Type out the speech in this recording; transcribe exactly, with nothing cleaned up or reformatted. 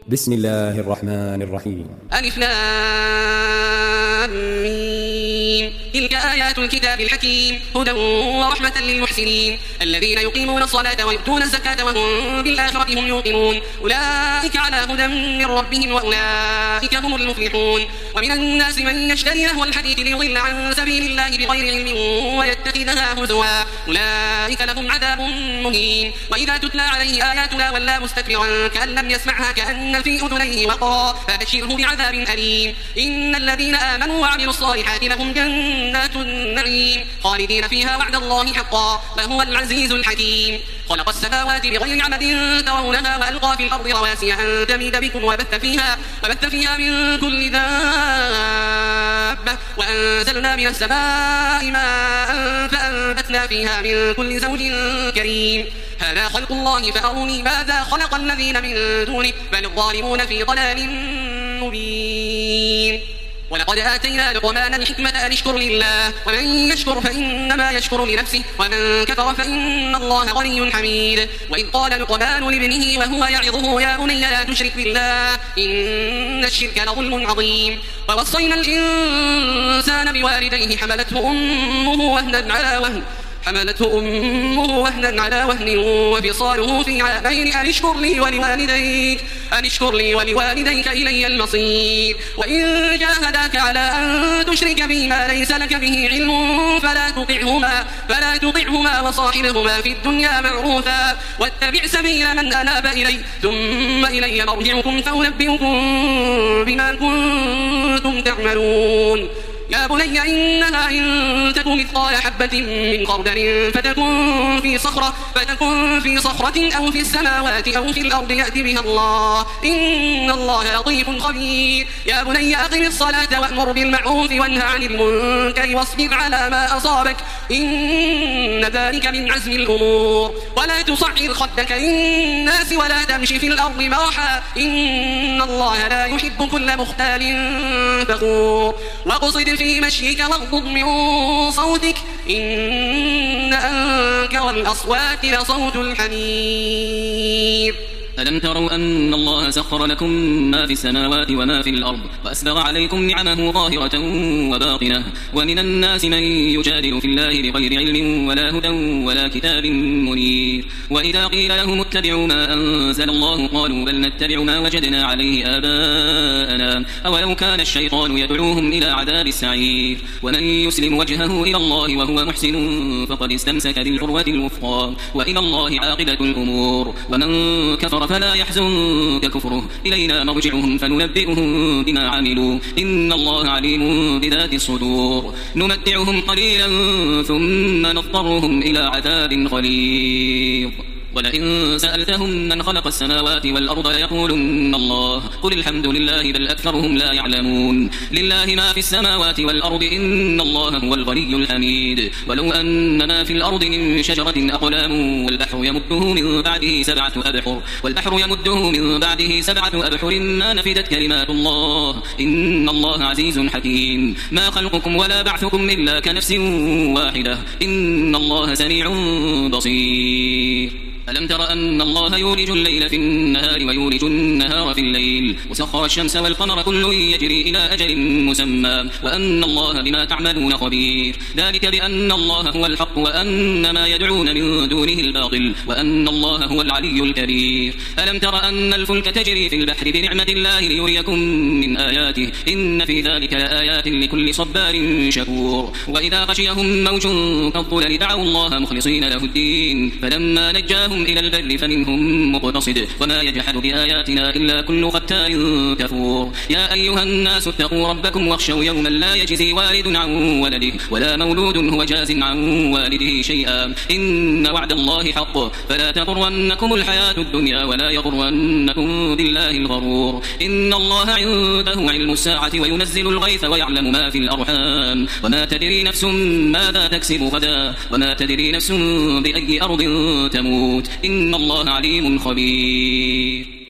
بسم الله الرحمن الرحيم. ألف لام ميم. تلك آيات الكتاب الحكيم هدى ورحمة للمحسنين الذين يقيمون الصلاة ويؤتون الزكاة وهم بالآخرة هم يوقنون أولئك على هدى من ربهم وأولئك هم المفلحون. ومن الناس من يشتري لهو الحديث ليضل عن سبيل الله بغير علم ويتخذها هزوا أولئك لهم عذاب مهين. وإذا تتلى عليه آياتنا ولى مستكبرا كأن لم يسمعها كأن في أذنيه وقرا فبشره بعذاب أليم. إن الذين آمنوا وعملوا الصالحات لهم جنات النعيم خالدين فيها وعد الله حقا وهو العزيز الحكيم. خلق السماوات بغير عمد ترونها وألقى في الأرض رواسي أن تميد بكم وبث فيها, وبث فيها من كل دابة وأنزلنا من السماء ماء فأنبتنا فيها من كل زوج كريم. هذا خلق الله فأروني ماذا خلق الذين من دونه بل الظالمون في ضلال مبين. ولقد آتينا لقمان الحكمة أن اشكر لله ومن يشكر فإنما يشكر لنفسه ومن كفر فإن الله غني حميد. وإذ قال لقمان لابنه وهو يعظه يا بني لا تشرك بالله إن الشرك لظلم عظيم. ووصينا الإنسان بوالديه حملته أمه وهنا على وهن حملته أمه وهنا على وهن وفصاله في عامين أن اشكر لي ولوالديك أن اشكر لي ولوالديك إلي المصير. وإن جاهداك على أن تشرك بي ما ليس لك به علم فلا تطعهما فلا تطعهما وصاحبهما في الدنيا معروفا واتبع سبيل من أناب إلي ثم إلي مرجعكم فأنبئكم بما كنتم تعملون. يا بني إنها إن تك مثقال حبة من خردل فتكن في صخرة فتكن في صخرة أو في السماوات أو في الأرض يأتي بها الله إن الله لطيف خبير. يا بني أقم الصلاة وأمر بالمعروف وانه عن المنكر واصبر على ما أصابك إن ذلك من عزم الأمور. ولا تصعر خدك للناس ولا تمشي في الأرض مرحا إن الله لا يحب كل مختال فخور. واقصد في مشيك واغضض من صوتك إن أنكر الأصوات لصوت الحمير. ألم تروا أن الله سخر لكم ما في السماوات وما في الأرض وأسبغ عليكم نعمه ظاهرة وباطنة ومن الناس من يجادل في الله بغير علم ولا هدى ولا كتاب منير. وإذا قيل لهم اتبعوا ما أنزل الله قالوا بل نتبع ما وجدنا عليه آباءنا أولو كان الشيطان يدعوهم إلى عذاب السعير. ومن يسلم وجهه إلى الله وهو محسن فقد استمسك بالعروة الوثقى وإلى الله عاقبة الأمور. ومن كفر فلا يحزنك كفره إلينا مرجعهم فننبئهم بما عملوا إن الله عليم بذات الصدور. نمتعهم قليلا ثم نضطرهم إلى عذاب غليظ. ولئن سألتهم من خلق السماوات والأرض ليقولن الله قل الحمد لله بل أكثرهم لا يعلمون. لله ما في السماوات والأرض إن الله هو الغني الحميد. ولو أن ما في الأرض من شجرة أقلام والبحر يمده من بعده سبعة أبحر والبحر يمده من بعده سبعة أبحر ما نفدت كلمات الله إن الله عزيز حكيم. ما خلقكم ولا بعثكم إلا كنفس واحدة إن الله سميع بصير. ألم تر أن الله يولج الليل في النهار ويولج النهار في الليل وسخر الشمس والقمر كل يجري إلى أجل مسمى وأن الله بما تعملون خبير. ذلك بأن الله هو الحق وأن ما يدعون من دونه الباطل وأن الله هو العلي الكبير. ألم تر أن الفلك تجري في البحر بنعمة الله ليريكم من آياته إن في ذلك لآيات لكل صبار شكور. وإذا غشيهم موج كالظلل دعوا الله مخلصين له الدين فلما نجاهم إلى البر فمنهم مقتصد وما يجحد بآياتنا إلا كل ختار كفور. يا أيها الناس اتقوا ربكم واخشوا يوما لا يجزي والد عن ولده ولا مولود هو جاز عن والده شيئا إن وعد الله حق فلا تغرنكم الحياة الدنيا ولا يغرنكم بالله الغرور. إن الله عنده علم الساعة وينزل الغيث ويعلم ما في الأرحام وما تدري نفس ماذا تكسب غدا وما تدري نفس بأي أرض تموت إن الله عليم خبير.